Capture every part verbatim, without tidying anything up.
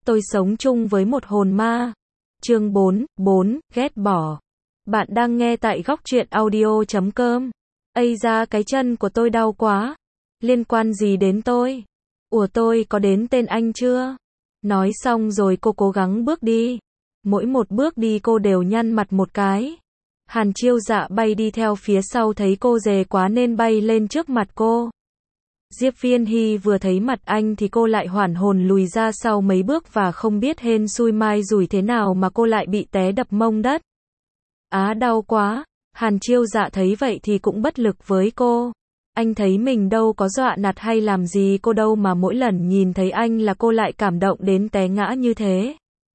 Tôi sống chung với một hồn ma. Chương bốn, bốn, ghét bỏ. Bạn đang nghe tại góc truyện audio chấm com. Ây da, cái chân của tôi đau quá. Liên quan gì đến tôi? Ủa, tôi có đến tên anh chưa? Nói xong rồi cô cố gắng bước đi. Mỗi một bước đi cô đều nhăn mặt một cái. Hàn Chiêu Dạ bay đi theo phía sau thấy cô dề quá nên bay lên trước mặt cô. Diệp Viên Hy vừa thấy mặt anh thì cô lại hoảng hồn lùi ra sau mấy bước và không biết hên xui mai rủi thế nào mà cô lại bị té đập mông đất. Á, đau quá. Hàn Chiêu Dạ thấy vậy thì cũng bất lực với cô. Anh thấy mình đâu có dọa nạt hay làm gì cô đâu mà mỗi lần nhìn thấy anh là cô lại cảm động đến té ngã như thế.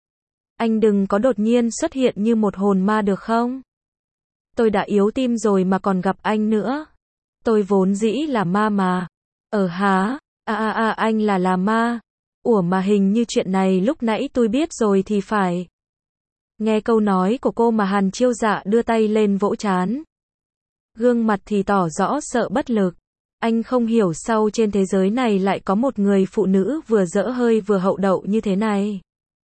Anh đừng có đột nhiên xuất hiện như một hồn ma được không? Tôi đã yếu tim rồi mà còn gặp anh nữa. Tôi vốn dĩ là ma mà. Ờ hả? À à à, anh là là ma. Ủa mà hình như chuyện này lúc nãy tôi biết rồi thì phải. Nghe câu nói của cô mà Hàn Chiêu Dạ đưa tay lên vỗ trán. Gương mặt thì tỏ rõ sợ bất lực. Anh không hiểu sao trên thế giới này lại có một người phụ nữ vừa dở hơi vừa hậu đậu như thế này.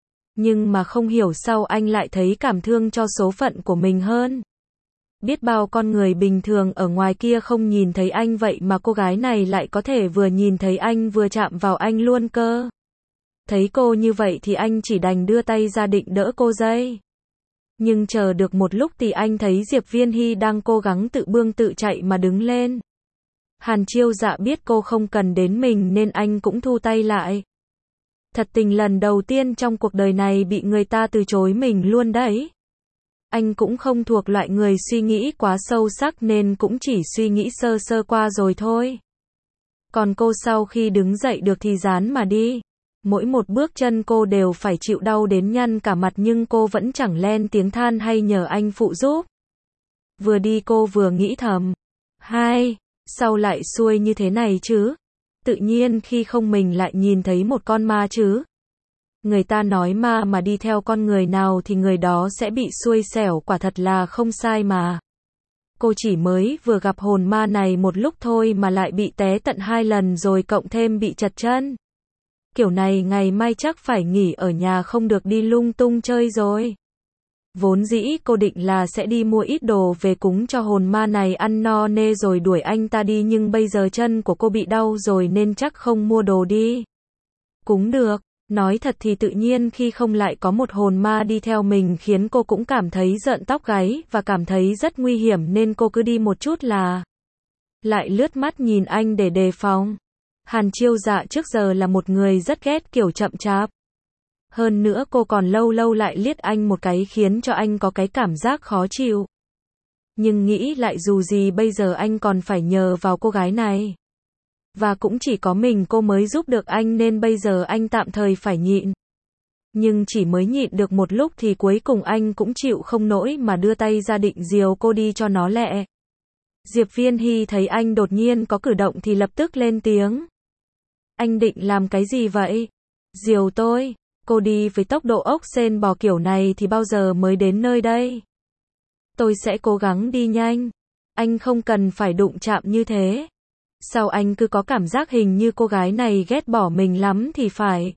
Nhưng mà không hiểu sao anh lại thấy cảm thương cho số phận của mình hơn. Biết bao con người bình thường ở ngoài kia không nhìn thấy anh vậy mà cô gái này lại có thể vừa nhìn thấy anh vừa chạm vào anh luôn cơ. Thấy cô như vậy thì anh chỉ đành đưa tay ra định đỡ cô dây. Nhưng chờ được một lúc thì anh thấy Diệp Viên Hy đang cố gắng tự bươn tự chạy mà đứng lên. Hàn Chiêu Dạ biết cô không cần đến mình nên anh cũng thu tay lại. Thật tình lần đầu tiên trong cuộc đời này bị người ta từ chối mình luôn đấy. Anh cũng không thuộc loại người suy nghĩ quá sâu sắc nên cũng chỉ suy nghĩ sơ sơ qua rồi thôi. Còn cô sau khi đứng dậy được thì dán mà đi. Mỗi một bước chân cô đều phải chịu đau đến nhăn cả mặt nhưng cô vẫn chẳng len tiếng than hay nhờ anh phụ giúp. Vừa đi cô vừa nghĩ thầm. Hai, sao lại xuôi như thế này chứ? Tự nhiên khi không mình lại nhìn thấy một con ma chứ? Người ta nói ma mà đi theo con người nào thì người đó sẽ bị xui xẻo, quả thật là không sai mà. Cô chỉ mới vừa gặp hồn ma này một lúc thôi mà lại bị té tận hai lần rồi cộng thêm bị chật chân. Kiểu này ngày mai chắc phải nghỉ ở nhà không được đi lung tung chơi rồi. Vốn dĩ cô định là sẽ đi mua ít đồ về cúng cho hồn ma này ăn no nê rồi đuổi anh ta đi nhưng bây giờ chân của cô bị đau rồi nên chắc không mua đồ đi cúng được. Nói thật thì tự nhiên khi không lại có một hồn ma đi theo mình khiến cô cũng cảm thấy rợn tóc gáy và cảm thấy rất nguy hiểm nên cô cứ đi một chút là lại lướt mắt nhìn anh để đề phòng. Hàn Chiêu Dạ trước giờ là một người rất ghét kiểu chậm chạp. Hơn nữa cô còn lâu lâu lại liếc anh một cái khiến cho anh có cái cảm giác khó chịu. Nhưng nghĩ lại dù gì bây giờ anh còn phải nhờ vào cô gái này. Và cũng chỉ có mình cô mới giúp được anh nên bây giờ anh tạm thời phải nhịn. Nhưng chỉ mới nhịn được một lúc thì cuối cùng anh cũng chịu không nổi mà đưa tay ra định dìu cô đi cho nó lẹ. Diệp Viên Hy thấy anh đột nhiên có cử động thì lập tức lên tiếng. Anh định làm cái gì vậy? Dìu tôi. Cô đi với tốc độ ốc sên bò kiểu này thì bao giờ mới đến nơi đây? Tôi sẽ cố gắng đi nhanh. Anh không cần phải đụng chạm như thế. Sao anh cứ có cảm giác hình như cô gái này ghét bỏ mình lắm thì phải.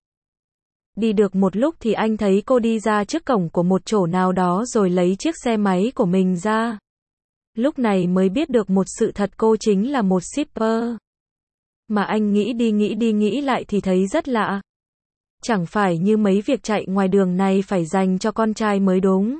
Đi được một lúc thì anh thấy cô đi ra trước cổng của một chỗ nào đó rồi lấy chiếc xe máy của mình ra. Lúc này mới biết được một sự thật, cô chính là một shipper. Mà anh nghĩ đi nghĩ đi nghĩ lại thì thấy rất lạ. Chẳng phải như mấy việc chạy ngoài đường này phải dành cho con trai mới đúng.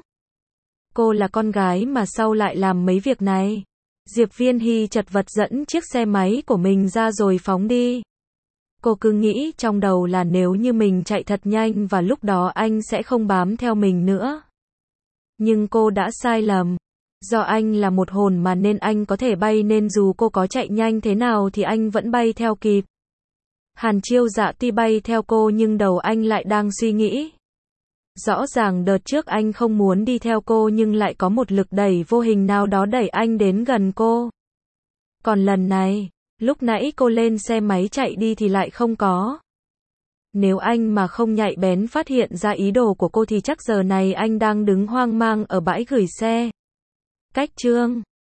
Cô là con gái mà sao lại làm mấy việc này? Diệp Viên Hy chật vật dẫn chiếc xe máy của mình ra rồi phóng đi. Cô cứ nghĩ trong đầu là nếu như mình chạy thật nhanh và lúc đó anh sẽ không bám theo mình nữa. Nhưng cô đã sai lầm. Do anh là một hồn mà nên anh có thể bay nên dù cô có chạy nhanh thế nào thì anh vẫn bay theo kịp. Hàn Chiêu Dạ tuy bay theo cô nhưng đầu anh lại đang suy nghĩ. Rõ ràng đợt trước anh không muốn đi theo cô nhưng lại có một lực đẩy vô hình nào đó đẩy anh đến gần cô. Còn lần này, lúc nãy cô lên xe máy chạy đi thì lại không có. Nếu anh mà không nhạy bén phát hiện ra ý đồ của cô thì chắc giờ này anh đang đứng hoang mang ở bãi gửi xe. Cách chương